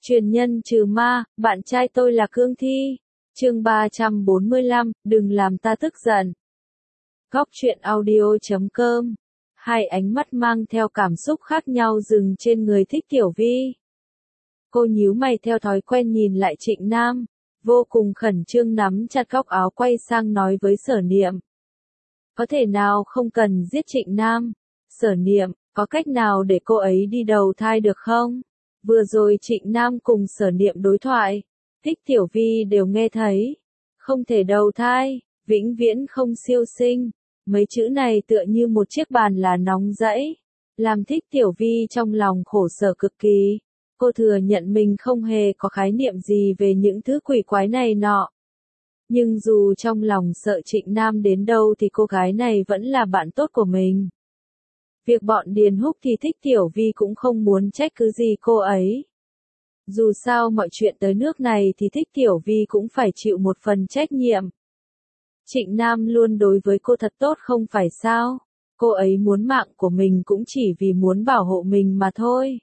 Truyền nhân trừ ma, bạn trai tôi là cương thi. Chương 345, đừng làm ta tức giận. Góc truyện audio.com. Hai ánh mắt mang theo cảm xúc khác nhau dừng trên người Thích Tiểu Vi. Cô nhíu mày theo thói quen nhìn lại Trịnh Nam, vô cùng khẩn trương nắm chặt góc áo quay sang nói với Sở Niệm. Có thể nào không cần giết Trịnh Nam? Sở Niệm, có cách nào để cô ấy đi đầu thai được không? Vừa rồi Trịnh Nam cùng Sở Niệm đối thoại, Thích Tiểu Vi đều nghe thấy. Không thể đầu thai, vĩnh viễn không siêu sinh. Mấy chữ này tựa như một chiếc bàn lá nóng rẫy, làm Thích Tiểu Vi trong lòng khổ sở cực kỳ. Cô thừa nhận mình không hề có khái niệm gì về những thứ quỷ quái này nọ. Nhưng dù trong lòng sợ Trịnh Nam đến đâu thì cô gái này vẫn là bạn tốt của mình. Việc bọn Điền Húc thì Thích Tiểu Vi cũng không muốn trách cứ gì cô ấy. Dù sao mọi chuyện tới nước này thì Thích Tiểu Vi cũng phải chịu một phần trách nhiệm. Trịnh Nam luôn đối với cô thật tốt không phải sao? Cô ấy muốn mạng của mình cũng chỉ vì muốn bảo hộ mình mà thôi.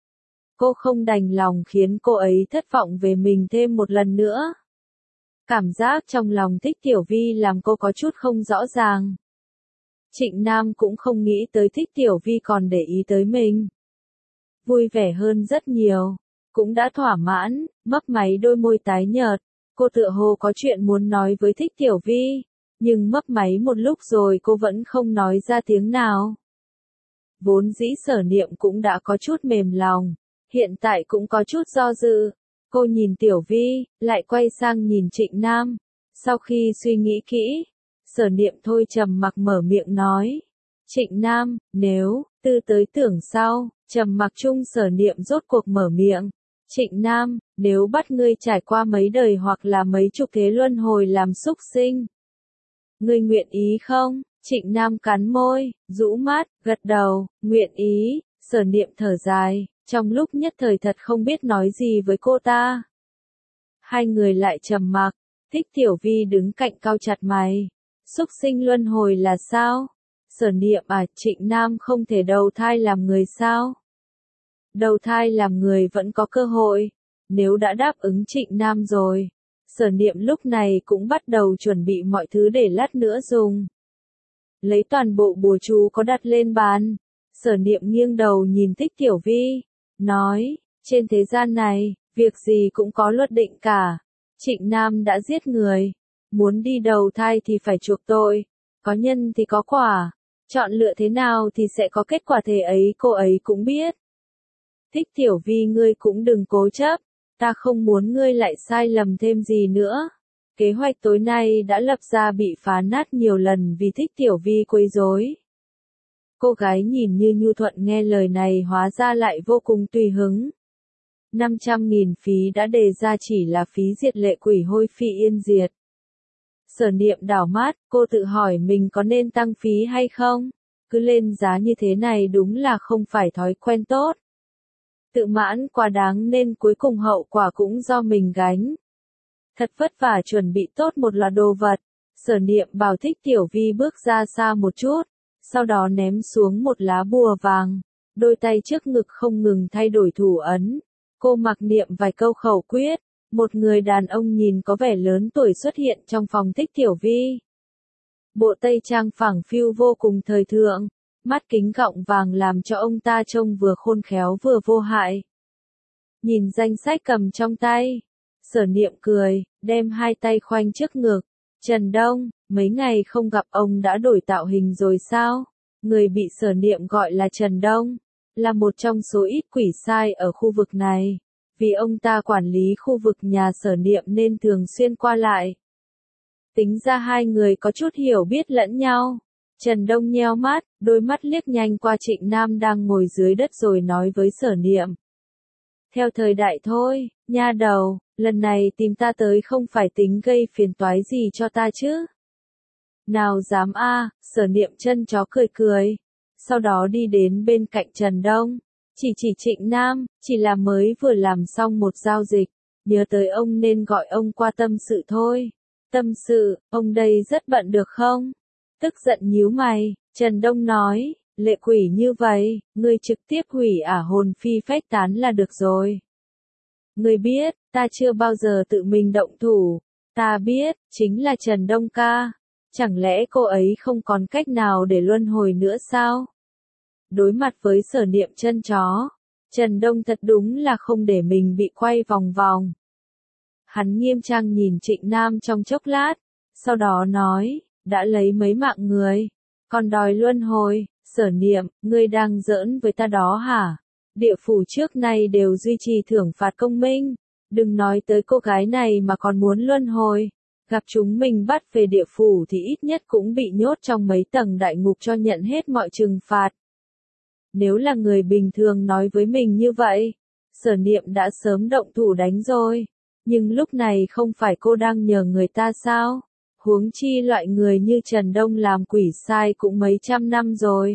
Cô không đành lòng khiến cô ấy thất vọng về mình thêm một lần nữa. Cảm giác trong lòng Thích Tiểu Vi làm cô có chút không rõ ràng. Trịnh Nam cũng không nghĩ tới Thích Tiểu Vi còn để ý tới mình. Vui vẻ hơn rất nhiều, cũng đã thỏa mãn, mấp máy đôi môi tái nhợt. Cô tựa hồ có chuyện muốn nói với Thích Tiểu Vi, nhưng mấp máy một lúc rồi cô vẫn không nói ra tiếng nào. Vốn dĩ Sở Niệm cũng đã có chút mềm lòng, hiện tại cũng có chút do dự. Cô nhìn Tiểu Vi, lại quay sang nhìn Trịnh Nam. Sau khi suy nghĩ kỹ, Sở Niệm thôi trầm mặc mở miệng nói. Trịnh Nam, nếu, tư tới tưởng sau, trầm mặc chung Sở Niệm rốt cuộc mở miệng. Trịnh Nam, nếu bắt ngươi trải qua mấy đời hoặc là mấy chục thế luân hồi làm súc sinh, ngươi nguyện ý không? Trịnh Nam cắn môi, rũ mắt, gật đầu, nguyện ý. Sở Niệm thở dài, trong lúc nhất thời thật không biết nói gì với cô ta. Hai người lại trầm mặc, Thích Tiểu Vi đứng cạnh cau chặt mày. Súc sinh luân hồi là sao? Sở Niệm à, Trịnh Nam không thể đầu thai làm người sao? Đầu thai làm người vẫn có cơ hội, nếu đã đáp ứng Trịnh Nam rồi. Sở Niệm lúc này cũng bắt đầu chuẩn bị mọi thứ để lát nữa dùng. Lấy toàn bộ bùa chú có đặt lên bàn. Sở Niệm nghiêng đầu nhìn Thích Tiểu Vi, nói, trên thế gian này, việc gì cũng có luật định cả. Trịnh Nam đã giết người, muốn đi đầu thai thì phải chuộc tội, có nhân thì có quả, chọn lựa thế nào thì sẽ có kết quả thế ấy cô ấy cũng biết. Thích Tiểu Vi ngươi cũng đừng cố chấp, ta không muốn ngươi lại sai lầm thêm gì nữa. Kế hoạch tối nay đã lập ra bị phá nát nhiều lần vì Thích Tiểu Vi quấy rối. Cô gái nhìn như nhu thuận nghe lời này hóa ra lại vô cùng tùy hứng. 500.000 phí đã đề ra chỉ là phí diệt lệ quỷ hôi phi yên diệt. Sở Niệm đảo mắt, cô tự hỏi mình có nên tăng phí hay không? Cứ lên giá như thế này đúng là không phải thói quen tốt. Tự mãn quá đáng nên cuối cùng hậu quả cũng do mình gánh. Thật vất vả chuẩn bị tốt một loạt đồ vật. Sở Niệm bảo Thích Tiểu Vi bước ra xa một chút, sau đó ném xuống một lá bùa vàng. Đôi tay trước ngực không ngừng thay đổi thủ ấn. Cô mặc niệm vài câu khẩu quyết. Một người đàn ông nhìn có vẻ lớn tuổi xuất hiện trong phòng Thích Tiểu Vi. Bộ tây trang phẳng phiu vô cùng thời thượng. Mắt kính gọng vàng làm cho ông ta trông vừa khôn khéo vừa vô hại. Nhìn danh sách cầm trong tay, Sở Niệm cười, đem hai tay khoanh trước ngực. Trần Đông, mấy ngày không gặp ông đã đổi tạo hình rồi sao? Người bị Sở Niệm gọi là Trần Đông, là một trong số ít quỷ sai ở khu vực này. Vì ông ta quản lý khu vực nhà Sở Niệm nên thường xuyên qua lại. Tính ra hai người có chút hiểu biết lẫn nhau. Trần Đông nheo mắt, đôi mắt liếc nhanh qua Trịnh Nam đang ngồi dưới đất rồi nói với Sở Niệm. Theo thời đại thôi, nha đầu, lần này tìm ta tới không phải tính gây phiền toái gì cho ta chứ? Nào dám a, Sở Niệm chân chó cười cười. Sau đó đi đến bên cạnh Trần Đông. Chỉ Trịnh Nam, chỉ là mới vừa làm xong một giao dịch. Nhớ tới ông nên gọi ông qua tâm sự thôi. Tâm sự, ông đây rất bận được không? Tức giận nhíu mày, Trần Đông nói, lệ quỷ như vậy, ngươi trực tiếp hủy ả hồn phi phách tán là được rồi. Ngươi biết, ta chưa bao giờ tự mình động thủ. Ta biết, chính là Trần Đông ca. Chẳng lẽ cô ấy không còn cách nào để luân hồi nữa sao? Đối mặt với Sở Niệm chân chó, Trần Đông thật đúng là không để mình bị quay vòng vòng. Hắn nghiêm trang nhìn Trịnh Nam trong chốc lát, sau đó nói, đã lấy mấy mạng người, còn đòi luân hồi. Sở Niệm, ngươi đang giỡn với ta đó hả? Địa phủ trước nay đều duy trì thưởng phạt công minh, đừng nói tới cô gái này mà còn muốn luân hồi. Gặp chúng mình bắt về địa phủ thì ít nhất cũng bị nhốt trong mấy tầng đại ngục cho nhận hết mọi trừng phạt. Nếu là người bình thường nói với mình như vậy, Sở Niệm đã sớm động thủ đánh rồi. Nhưng lúc này không phải cô đang nhờ người ta sao? Huống chi loại người như Trần Đông làm quỷ sai cũng mấy trăm năm rồi.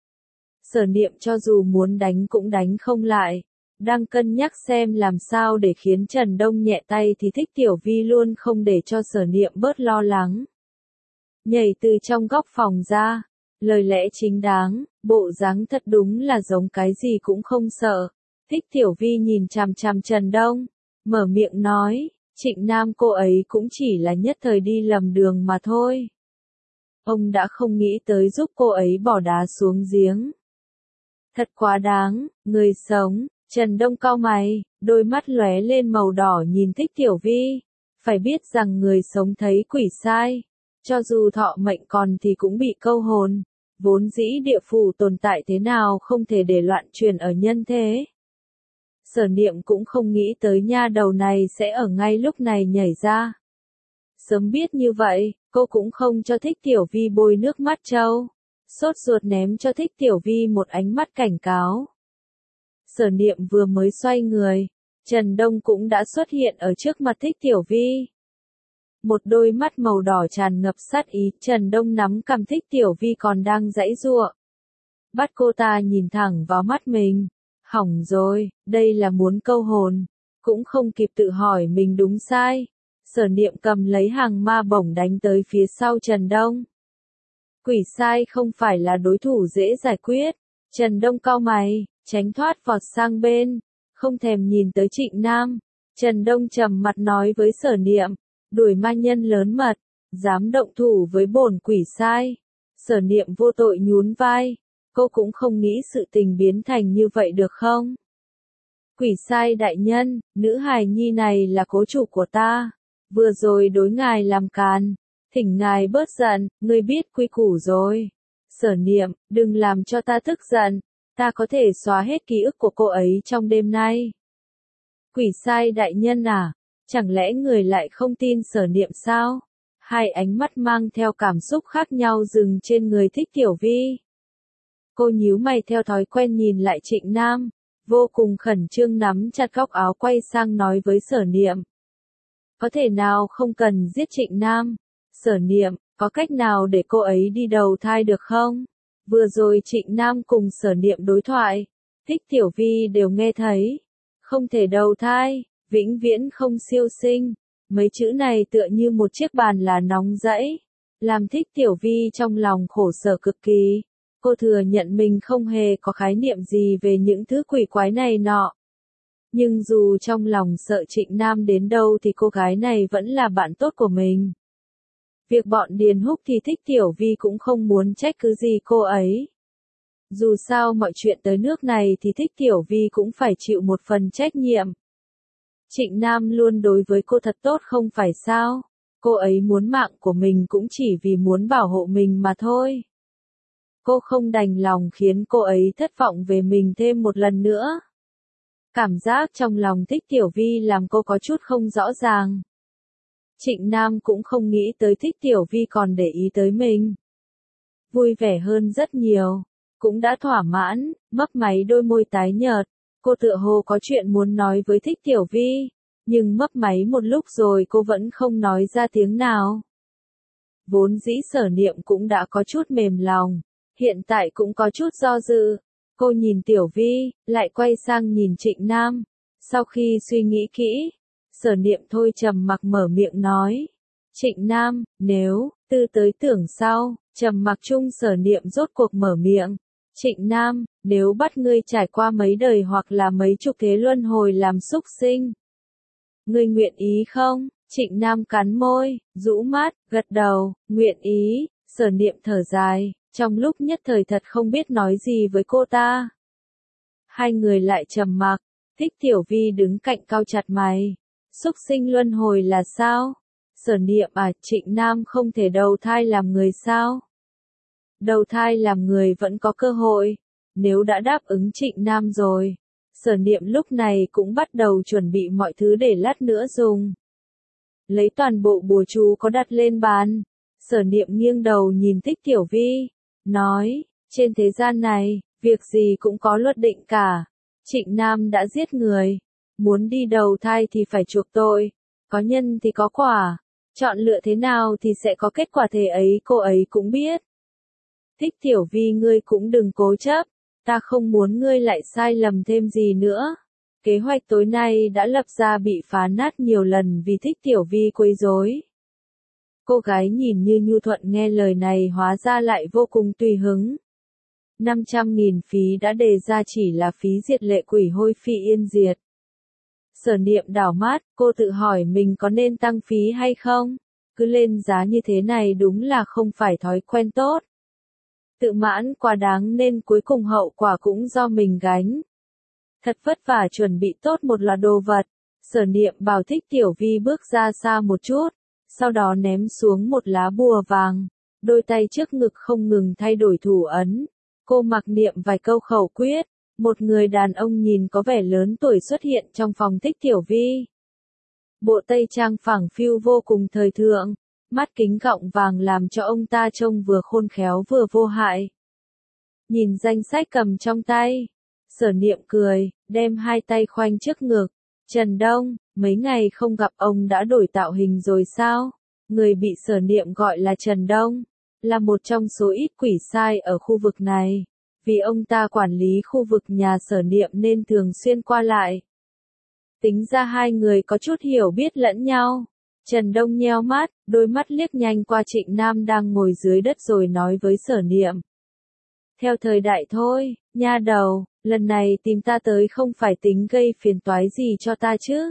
Sở Niệm cho dù muốn đánh cũng đánh không lại. Đang cân nhắc xem làm sao để khiến Trần Đông nhẹ tay thì Thích Tiểu Vi luôn không để cho Sở Niệm bớt lo lắng. Nhảy từ trong góc phòng ra, lời lẽ chính đáng, bộ dáng thật đúng là giống cái gì cũng không sợ. Thích Tiểu Vi nhìn chằm chằm Trần Đông, mở miệng nói, Trịnh Nam cô ấy cũng chỉ là nhất thời đi lầm đường mà thôi. Ông đã không nghĩ tới giúp cô ấy bỏ đá xuống giếng. Thật quá đáng, người sống. Trần Đông cau mày, đôi mắt lóe lên màu đỏ nhìn Thích Tiểu Vi. Phải biết rằng người sống thấy quỷ sai, cho dù thọ mệnh còn thì cũng bị câu hồn. Vốn dĩ địa phủ tồn tại thế nào không thể để loạn truyền ở nhân thế. Sở Niệm cũng không nghĩ tới nha đầu này sẽ ở ngay lúc này nhảy ra. Sớm biết như vậy, cô cũng không cho Thích Tiểu Vi bôi nước mắt trâu. Sốt ruột ném cho Thích Tiểu Vi một ánh mắt cảnh cáo. Sở Niệm vừa mới xoay người, Trần Đông cũng đã xuất hiện ở trước mặt Thích Tiểu Vi. Một đôi mắt màu đỏ tràn ngập sát ý, Trần Đông nắm cằm Thích Tiểu Vi còn đang giãy giụa. Bắt cô ta nhìn thẳng vào mắt mình. Hỏng rồi, đây là muốn câu hồn. Cũng không kịp tự hỏi mình đúng sai. Sở Niệm cầm lấy hàng ma bổng đánh tới phía sau Trần Đông. Quỷ sai không phải là đối thủ dễ giải quyết. Trần Đông cau mày, tránh thoát vọt sang bên, không thèm nhìn tới Trịnh Nam. Trần Đông trầm mặt nói với Sở Niệm, đuổi ma nhân lớn mật, dám động thủ với bổn quỷ sai. Sở Niệm vô tội nhún vai, cô cũng không nghĩ sự tình biến thành như vậy được không? Quỷ sai đại nhân, nữ hài nhi này là cố chủ của ta, vừa rồi đối ngài làm càn, thỉnh ngài bớt giận, ngươi biết quy củ rồi. Sở Niệm, đừng làm cho ta tức giận, ta có thể xóa hết ký ức của cô ấy trong đêm nay. Quỷ sai đại nhân à, chẳng lẽ người lại không tin Sở Niệm sao? Hai ánh mắt mang theo cảm xúc khác nhau dừng trên người Thích Tiểu Vi. Cô nhíu mày theo thói quen nhìn lại Trịnh Nam, vô cùng khẩn trương nắm chặt góc áo quay sang nói với Sở Niệm. Có thể nào không cần giết Trịnh Nam? Sở Niệm, có cách nào để cô ấy đi đầu thai được không? Vừa rồi Trịnh Nam cùng Sở Niệm đối thoại, Thích Tiểu Vi đều nghe thấy. Không thể đầu thai, vĩnh viễn không siêu sinh. Mấy chữ này tựa như một chiếc bàn là nóng rẫy, làm Thích Tiểu Vi trong lòng khổ sở cực kỳ. Cô thừa nhận mình không hề có khái niệm gì về những thứ quỷ quái này nọ. Nhưng dù trong lòng sợ Trịnh Nam đến đâu thì cô gái này vẫn là bạn tốt của mình. Việc bọn Điền Húc thì Thích Tiểu Vi cũng không muốn trách cứ gì cô ấy. Dù sao mọi chuyện tới nước này thì Thích Tiểu Vi cũng phải chịu một phần trách nhiệm. Trịnh Nam luôn đối với cô thật tốt không phải sao? Cô ấy muốn mạng của mình cũng chỉ vì muốn bảo hộ mình mà thôi. Cô không đành lòng khiến cô ấy thất vọng về mình thêm một lần nữa. Cảm giác trong lòng Thích Tiểu Vi làm cô có chút không rõ ràng. Trịnh Nam cũng không nghĩ tới Thích Tiểu Vi còn để ý tới mình. Vui vẻ hơn rất nhiều, cũng đã thỏa mãn, mấp máy đôi môi tái nhợt. Cô tựa hồ có chuyện muốn nói với Thích Tiểu Vi, nhưng mấp máy một lúc rồi cô vẫn không nói ra tiếng nào. Vốn dĩ Sở Niệm cũng đã có chút mềm lòng, hiện tại cũng có chút do dự. Cô nhìn Tiểu Vi, lại quay sang nhìn Trịnh Nam. Sau khi suy nghĩ kỹ, Sở Niệm thôi trầm mặc mở miệng nói. Trịnh Nam, nếu, từ tới tưởng sau, trầm mặc chung Sở Niệm rốt cuộc mở miệng. Trịnh Nam, nếu bắt ngươi trải qua mấy đời hoặc là mấy chục thế luân hồi làm súc sinh, Ngươi nguyện ý không? Trịnh Nam cắn môi, rũ mắt, gật đầu, nguyện ý. Sở Niệm thở dài, trong lúc nhất thời thật không biết nói gì với cô ta. Hai người lại trầm mặc, Thích Tiểu Vi đứng cạnh cau chặt mày. Súc sinh luân hồi là sao? Sở Niệm à, Trịnh Nam không thể đầu thai làm người sao? Đầu thai làm người vẫn có cơ hội. Nếu đã đáp ứng Trịnh Nam rồi, Sở Niệm lúc này cũng bắt đầu chuẩn bị mọi thứ để lát nữa dùng. Lấy toàn bộ bùa chú có đặt lên bàn. Sở Niệm nghiêng đầu nhìn Thích Tiểu Vi, nói, trên thế gian này, việc gì cũng có luật định cả. Trịnh Nam đã giết người, muốn đi đầu thai thì phải chuộc tội, có nhân thì có quả, chọn lựa thế nào thì sẽ có kết quả thế ấy cô ấy cũng biết. Thích Tiểu Vi ngươi cũng đừng cố chấp, ta không muốn ngươi lại sai lầm thêm gì nữa. Kế hoạch tối nay đã lập ra bị phá nát nhiều lần vì Thích Tiểu Vi quấy rối. Cô gái nhìn như nhu thuận nghe lời này hóa ra lại vô cùng tùy hứng. 500.000 phí đã đề ra chỉ là phí diệt lệ quỷ hôi phi yên diệt. Sở Niệm đảo mắt, cô tự hỏi mình có nên tăng phí hay không? Cứ lên giá như thế này đúng là không phải thói quen tốt. Tự mãn quá đáng nên cuối cùng hậu quả cũng do mình gánh. Thật vất vả chuẩn bị tốt một loạt đồ vật. Sở Niệm bảo Thích Tiểu Vi bước ra xa một chút, sau đó ném xuống một lá bùa vàng. Đôi tay trước ngực không ngừng thay đổi thủ ấn. Cô mặc niệm vài câu khẩu quyết, một người đàn ông nhìn có vẻ lớn tuổi xuất hiện trong phòng Thích Tiểu Vi. Bộ tây trang phẳng phiu vô cùng thời thượng, mắt kính gọng vàng làm cho ông ta trông vừa khôn khéo vừa vô hại. Nhìn danh sách cầm trong tay, Sở Niệm cười, đem hai tay khoanh trước ngực. Trần Đông, mấy ngày không gặp ông đã đổi tạo hình rồi sao? Người bị Sở Niệm gọi là Trần Đông, là một trong số ít quỷ sai ở khu vực này. Vì ông ta quản lý khu vực nhà Sở Niệm nên thường xuyên qua lại. Tính ra hai người có chút hiểu biết lẫn nhau. Trần Đông nheo mắt, đôi mắt liếc nhanh qua Trịnh Nam đang ngồi dưới đất rồi nói với Sở Niệm. Theo thời đại thôi, nha đầu, lần này tìm ta tới không phải tính gây phiền toái gì cho ta chứ?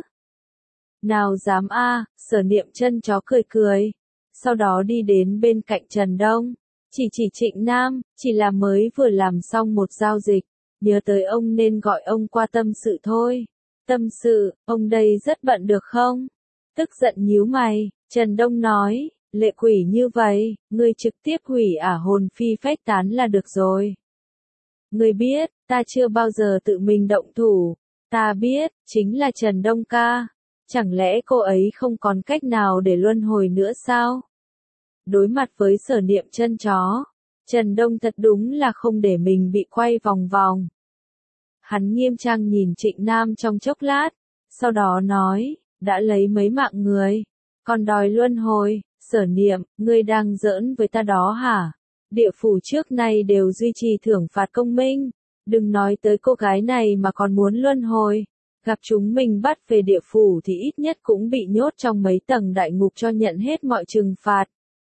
Nào dám a, Sở Niệm chân chó cười cười. Sau đó đi đến bên cạnh Trần Đông. Chỉ Trịnh Nam, chỉ là mới vừa làm xong một giao dịch. Nhớ tới ông nên gọi ông qua tâm sự thôi. Tâm sự, ông đây rất bận được không? Tức giận nhíu mày, Trần Đông nói, lệ quỷ như vậy, ngươi trực tiếp hủy hồn phi phách tán là được rồi. Ngươi biết, ta chưa bao giờ tự mình động thủ. Ta biết, chính là Trần Đông ca. Chẳng lẽ cô ấy không còn cách nào để luân hồi nữa sao? Đối mặt với Sở Niệm chân chó, Trần Đông thật đúng là không để mình bị quay vòng vòng. Hắn nghiêm trang nhìn Trịnh Nam trong chốc lát, sau đó nói, đã lấy mấy mạng người, còn đòi luân hồi. Sở Niệm, ngươi đang giỡn với ta đó hả? Địa phủ trước nay đều duy trì thưởng phạt công minh, đừng nói tới cô gái này mà còn muốn luân hồi. Gặp chúng mình bắt về địa phủ thì ít nhất cũng bị nhốt trong mấy tầng đại ngục cho nhận hết mọi trừng phạt.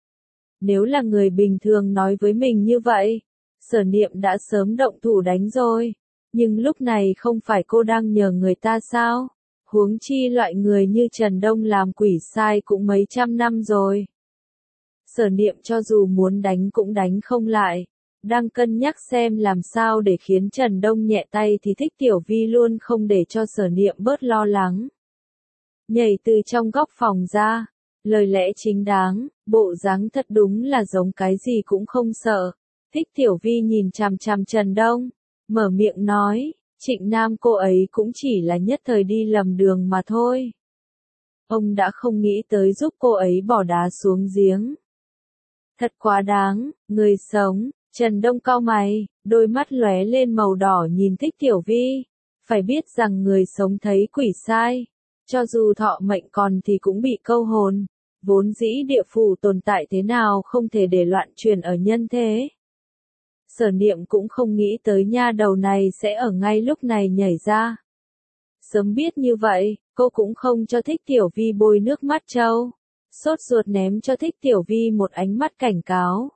Nếu là người bình thường nói với mình như vậy, Sở Niệm đã sớm động thủ đánh rồi. Nhưng lúc này không phải cô đang nhờ người ta sao? Huống chi loại người như Trần Đông làm quỷ sai cũng mấy trăm năm rồi. Sở Niệm cho dù muốn đánh cũng đánh không lại. Đang cân nhắc xem làm sao để khiến Trần Đông nhẹ tay thì Thích Tiểu Vi luôn không để cho Sở Niệm bớt lo lắng. Nhảy từ trong góc phòng ra, lời lẽ chính đáng, bộ dáng thật đúng là giống cái gì cũng không sợ. Thích Tiểu Vi nhìn chằm chằm Trần Đông, mở miệng nói, Trịnh Nam cô ấy cũng chỉ là nhất thời đi lầm đường mà thôi. Ông đã không nghĩ tới giúp cô ấy bỏ đá xuống giếng. Thật quá đáng, người sống. Trần Đông cau mày, đôi mắt lóe lên màu đỏ nhìn Thích Tiểu Vi. Phải biết rằng người sống thấy quỷ sai, cho dù thọ mệnh còn thì cũng bị câu hồn. Vốn dĩ địa phủ tồn tại thế nào không thể để loạn truyền ở nhân thế. Sở Niệm cũng không nghĩ tới nha đầu này sẽ ở ngay lúc này nhảy ra. Sớm biết như vậy, cô cũng không cho Thích Tiểu Vi bôi nước mắt trâu. Sốt ruột ném cho Thích Tiểu Vi một ánh mắt cảnh cáo.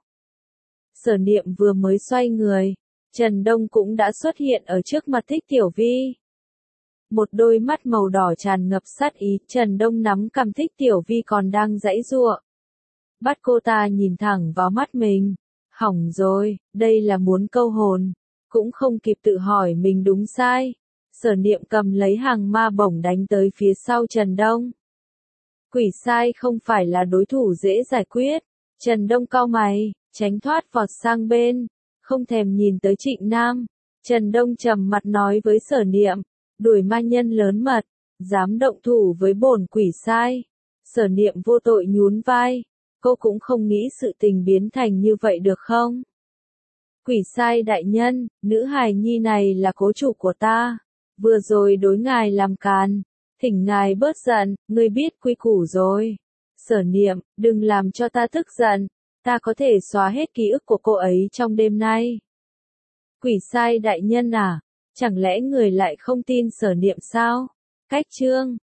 Sở Niệm vừa mới xoay người, Trần Đông cũng đã xuất hiện ở trước mặt Thích Tiểu Vi. một đôi mắt màu đỏ tràn ngập sát ý, Trần Đông nắm cằm Thích Tiểu Vi còn đang giãy giụa. Bắt cô ta nhìn thẳng vào mắt mình. Hỏng rồi, đây là muốn câu hồn. Cũng không kịp tự hỏi mình đúng sai. Sở Niệm cầm lấy hàng ma bổng đánh tới phía sau Trần Đông. Quỷ sai không phải là đối thủ dễ giải quyết. Trần Đông cau mày, tránh thoát vọt sang bên, không thèm nhìn tới Trịnh Nam. Trần Đông trầm mặt nói với Sở Niệm, đuổi ma nhân lớn mật, dám động thủ với bổn quỷ sai. Sở Niệm vô tội nhún vai, cô cũng không nghĩ sự tình biến thành như vậy được không? Quỷ sai đại nhân, nữ hài nhi này là cố chủ của ta, vừa rồi đối ngài làm càn, thỉnh ngài bớt giận, ngươi biết quy củ rồi. Sở Niệm, đừng làm cho ta tức giận, ta có thể xóa hết ký ức của cô ấy trong đêm nay. Quỷ sai đại nhân à, chẳng lẽ người lại không tin Sở Niệm sao? Cách chương